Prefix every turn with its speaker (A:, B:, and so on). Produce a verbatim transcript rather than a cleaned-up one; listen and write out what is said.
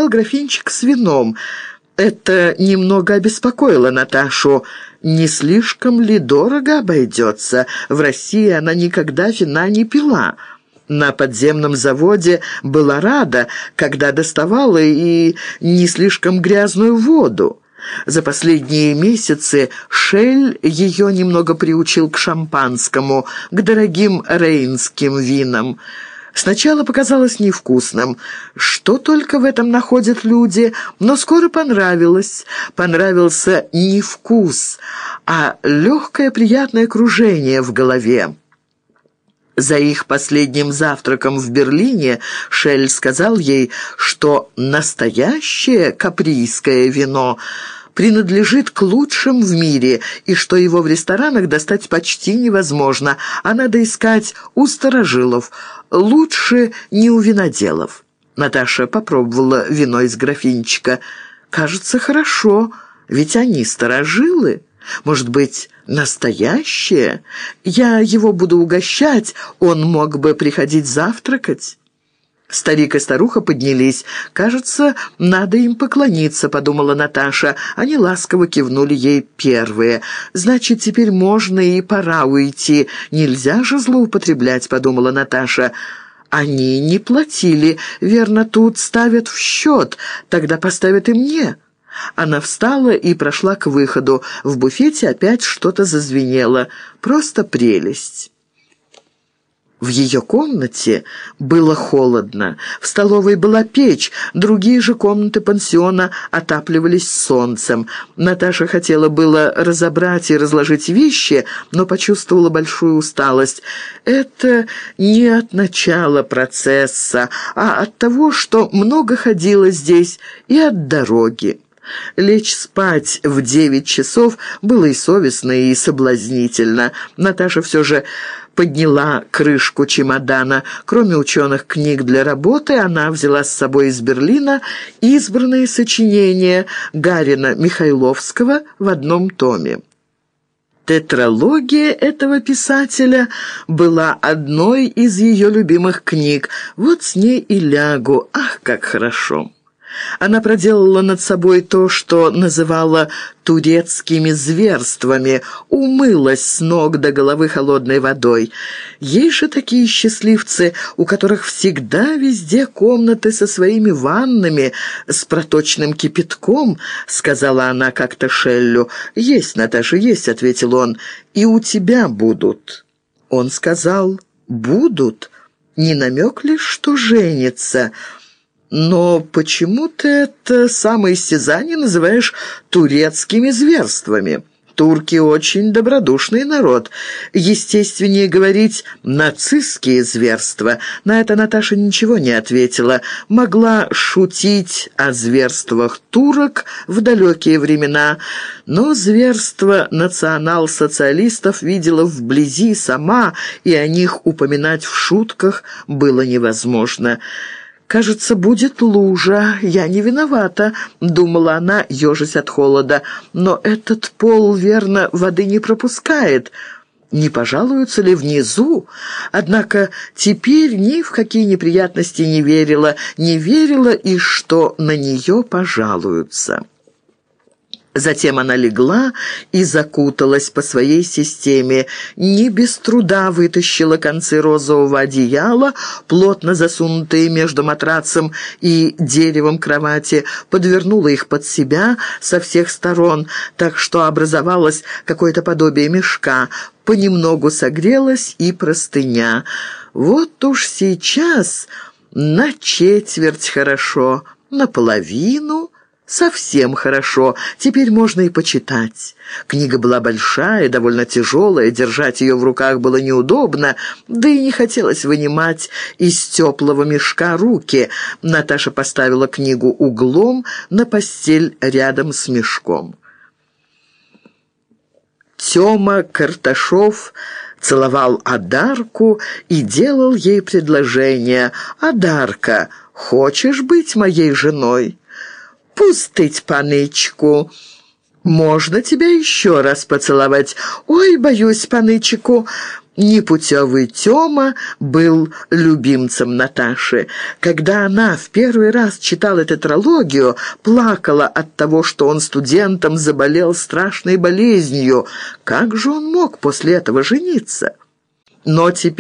A: стоял графинчик с вином. Это немного обеспокоило Наташу. Не слишком ли дорого обойдется? В России она никогда вина не пила. На подземном заводе была рада, когда доставала и не слишком грязную воду. За последние месяцы Шель ее немного приучил к шампанскому, к дорогим рейнским винам. Сначала показалось невкусным. Что только в этом находят люди, но скоро понравилось. Понравился не вкус, а легкое приятное кружение в голове. За их последним завтраком в Берлине Шель сказал ей, что настоящее каприйское вино принадлежит к лучшим в мире, и что его в ресторанах достать почти невозможно, а надо искать у старожилов, лучше не у виноделов. Наташа попробовала вино из графинчика. «Кажется, хорошо, ведь они старожилы. Может быть, настоящее? Я его буду угощать, он мог бы приходить завтракать». Старик и старуха поднялись. «Кажется, надо им поклониться», — подумала Наташа. Они ласково кивнули ей первые. «Значит, теперь можно и пора уйти. Нельзя же злоупотреблять», — подумала Наташа. «Они не платили. Верно, тут ставят в счет. Тогда поставят и мне». Она встала и прошла к выходу. В буфете опять что-то зазвенело. Просто прелесть. В ее комнате было холодно. В столовой была печь, другие же комнаты пансиона отапливались солнцем. Наташа хотела было разобрать и разложить вещи, но почувствовала большую усталость. Это не от начала процесса, а от того, что много ходила здесь, и от дороги. Лечь спать в девять часов было и совестно, и соблазнительно. Наташа все же подняла крышку чемодана. Кроме ученых книг для работы, она взяла с собой из Берлина избранные сочинения Гарина Михайловского в одном томе. Тетралогия этого писателя была одной из ее любимых книг. Вот с ней и лягу. Ах, как хорошо! Она проделала над собой то, что называла турецкими зверствами, умылась с ног до головы холодной водой. Есть же такие счастливцы, у которых всегда везде комнаты со своими ваннами, с проточным кипятком, сказала она как-то Шеллю. «Есть, Наташа, есть», — ответил он, — «и у тебя будут». Он сказал «будут». Не намек ли, что женится? «Но почему ты это самоистязание называешь турецкими зверствами? Турки очень добродушный народ. Естественнее говорить «нацистские зверства». На это Наташа ничего не ответила. Могла шутить о зверствах турок в далекие времена, но зверства национал-социалистов видела вблизи сама, и о них упоминать в шутках было невозможно. «Кажется, будет лужа. Я не виновата», — думала она, ежась от холода. «Но этот пол, верно, воды не пропускает. Не пожалуются ли внизу?» Однако теперь ни в какие неприятности не верила, не верила и что на нее пожалуются. Затем она легла и закуталась по своей системе. Не без труда вытащила концы розового одеяла, плотно засунутые между матрацем и деревом кровати, подвернула их под себя со всех сторон, так что образовалось какое-то подобие мешка. Понемногу согрелась и простыня. Вот уж сейчас на четверть хорошо, наполовину совсем хорошо. Теперь можно и почитать. Книга была большая, довольно тяжелая, держать ее в руках было неудобно, да и не хотелось вынимать из теплого мешка руки. Наташа поставила книгу углом на постель рядом с мешком. Тёма Карташов целовал Адарку и делал ей предложение. «Адарка, хочешь быть моей женой?» «Пустить, панычку. Можно тебя еще раз поцеловать?» «Ой, боюсь, панычку. Непутевый Тёма был любимцем Наташи. Когда она в первый раз читала тетралогию, плакала от того, что он студентом заболел страшной болезнью. Как же он мог после этого жениться? Но теперь